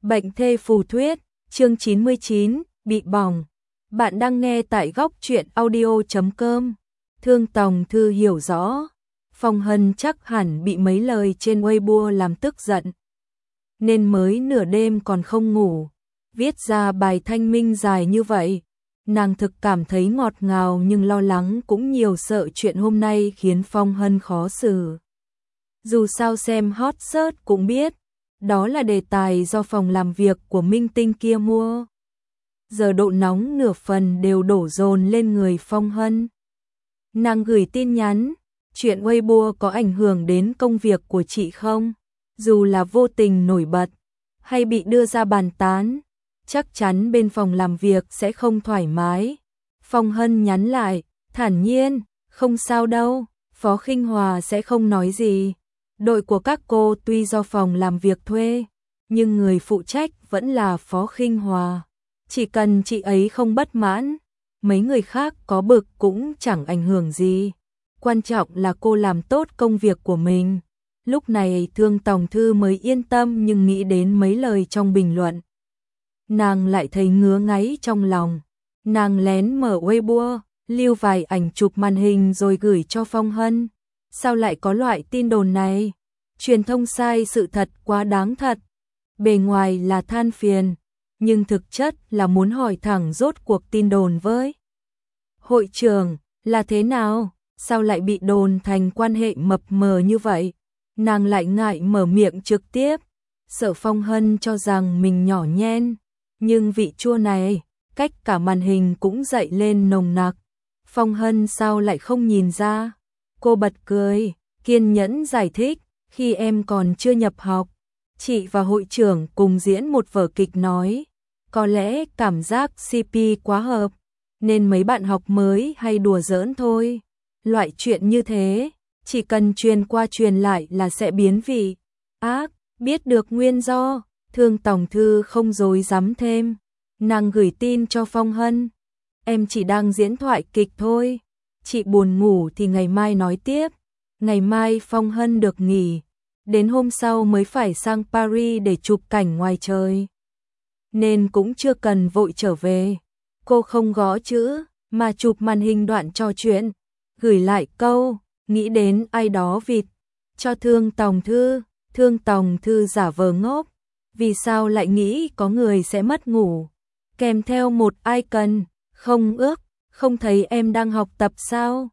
Bệnh thê phù thuyết, chương 99, bị bỏng. Bạn đang nghe tại góc truyện audio.com. Thương Tòng Thư hiểu rõ, Phong Hân chắc hẳn bị mấy lời trên Weibo làm tức giận, nên mới nửa đêm còn không ngủ, viết ra bài thanh minh dài như vậy. Nàng thực cảm thấy ngọt ngào nhưng lo lắng cũng nhiều, sợ chuyện hôm nay khiến Phong Hân khó xử. Dù sao xem hot search cũng biết, đó là đề tài do phòng làm việc của minh tinh kia mua. Giờ độ nóng nửa phần đều đổ dồn lên người Phong Hân. Nàng gửi tin nhắn, chuyện Weibo có ảnh hưởng đến công việc của chị không? Dù là vô tình nổi bật hay bị đưa ra bàn tán, chắc chắn bên phòng làm việc sẽ không thoải mái. Phong Hân nhắn lại, thản nhiên, không sao đâu, Phó Khinh Hòa sẽ không nói gì. Đội của các cô tuy do phòng làm việc thuê, nhưng người phụ trách vẫn là Phó Khinh Hòa. Chỉ cần chị ấy không bất mãn, mấy người khác có bực cũng chẳng ảnh hưởng gì. Quan trọng là cô làm tốt công việc của mình. Lúc này Thương Tòng Thư mới yên tâm, nhưng nghĩ đến mấy lời trong bình luận, nàng lại thấy ngứa ngáy trong lòng. Nàng lén mở Weibo, lưu vài ảnh chụp màn hình rồi gửi cho Phong Hân. Sao lại có loại tin đồn này? Truyền thông sai sự thật quá đáng thật. Bề ngoài là than phiền, nhưng thực chất là muốn hỏi thẳng rốt cuộc tin đồn với hội trưởng là thế nào? Sao lại bị đồn thành quan hệ mập mờ như vậy? Nàng lại ngại mở miệng trực tiếp, sợ Phong Hân cho rằng mình nhỏ nhen. Nhưng vị chua này, cách cả màn hình cũng dậy lên nồng nặc. Phong Hân sao lại không nhìn ra? Cô bật cười, kiên nhẫn giải thích, khi em còn chưa nhập học, chị và hội trưởng cùng diễn một vở kịch nói. Có lẽ cảm giác CP quá hợp, nên mấy bạn học mới hay đùa giỡn thôi. Loại chuyện như thế, chỉ cần truyền qua truyền lại là sẽ biến vị. Biết được nguyên do, Thương Tòng Thư không dối dám thêm. Nàng gửi tin cho Phong Hân. Em chỉ đang diễn thoại kịch thôi. Chị buồn ngủ thì ngày mai nói tiếp. Ngày mai Phong Hân được nghỉ, đến hôm sau mới phải sang Paris để chụp cảnh ngoài trời, nên cũng chưa cần vội trở về. Cô không gõ chữ, mà chụp màn hình đoạn trò chuyện, gửi lại câu, nghĩ đến ai đó vịt, cho Thương Tòng Thư. Thương Tòng Thư giả vờ ngốc, vì sao lại nghĩ có người sẽ mất ngủ, kèm theo một icon, không thấy em đang học tập sao?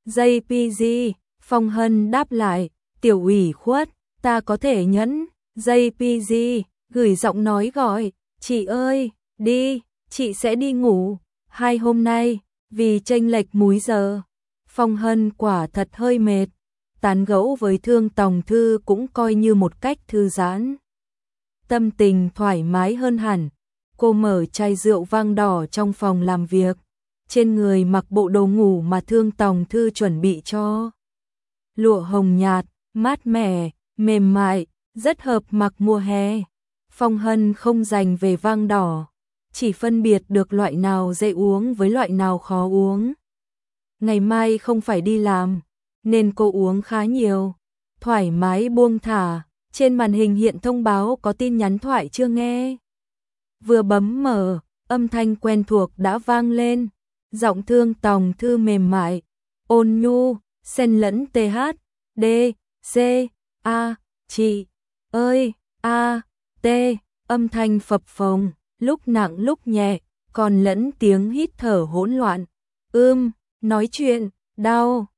JPG, Phong Hân đáp lại, tiểu ủy khuất, ta có thể nhẫn. JPG, gửi giọng nói gọi, chị ơi, đi, chị sẽ đi ngủ. Hai hôm nay, vì chênh lệch múi giờ, Phong Hân quả thật hơi mệt. Tán gẫu với Thương Tòng Thư cũng coi như một cách thư giãn. Tâm tình thoải mái hơn hẳn. Cô mở chai rượu vang đỏ trong phòng làm việc. Trên người mặc bộ đồ ngủ mà Thương Tòng Thư chuẩn bị cho. Lụa hồng nhạt, mát mẻ, mềm mại, rất hợp mặc mùa hè. Phong Hân không dành về vang đỏ, chỉ phân biệt được loại nào dễ uống với loại nào khó uống. Ngày mai không phải đi làm, nên cô uống khá nhiều, thoải mái buông thả. Trên màn hình hiện thông báo có tin nhắn thoại chưa nghe. Vừa bấm mở, âm thanh quen thuộc đã vang lên. Giọng Thương Tòng Thư mềm mại, ôn nhu, xen lẫn TH, D, C, A, chị ơi, A, T, âm thanh phập phồng, lúc nặng lúc nhẹ, còn lẫn tiếng hít thở hỗn loạn. Nói chuyện, đau,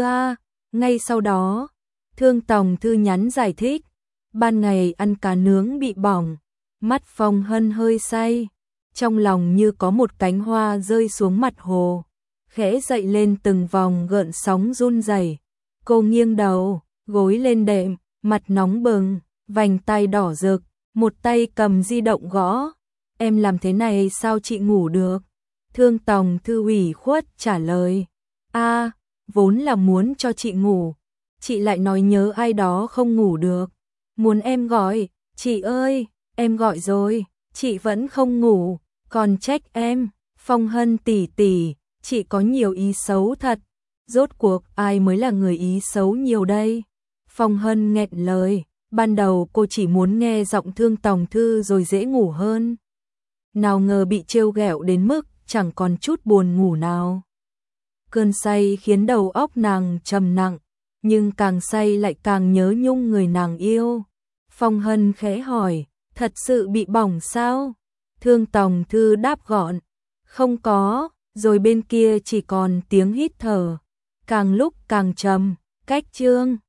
Ngay sau đó, Thương Tòng Thư nhắn giải thích, ban ngày ăn cá nướng bị bỏng. Mắt Phong Hân hơi say, trong lòng như có một cánh hoa rơi xuống mặt hồ, khẽ dậy lên từng vòng gợn sóng run rẩy. Cô nghiêng đầu, gối lên đệm, mặt nóng bừng, vành tay đỏ rực, một tay cầm di động gõ. Em làm thế này sao chị ngủ được? Thương Tòng Thư ủy khuất trả lời, vốn là muốn cho chị ngủ, chị lại nói nhớ ai đó không ngủ được, muốn em gọi. Chị ơi, em gọi rồi, chị vẫn không ngủ, còn trách em. Phong Hân tỷ tỷ, chị có nhiều ý xấu thật. Rốt cuộc ai mới là người ý xấu nhiều đây? Phong Hân nghẹn lời, Ban đầu cô chỉ muốn nghe giọng Thương Tòng Thư rồi dễ ngủ hơn. Nào ngờ bị trêu ghẹo đến mức chẳng còn chút buồn ngủ nào. Cơn say khiến đầu óc nàng trầm nặng, nhưng càng say lại càng nhớ nhung người nàng yêu. Phong Hân khẽ hỏi, thật sự bị bỏng sao? Thương Tòng Thư đáp gọn, không có, rồi bên kia chỉ còn tiếng hít thở, càng lúc càng trầm. Cách chương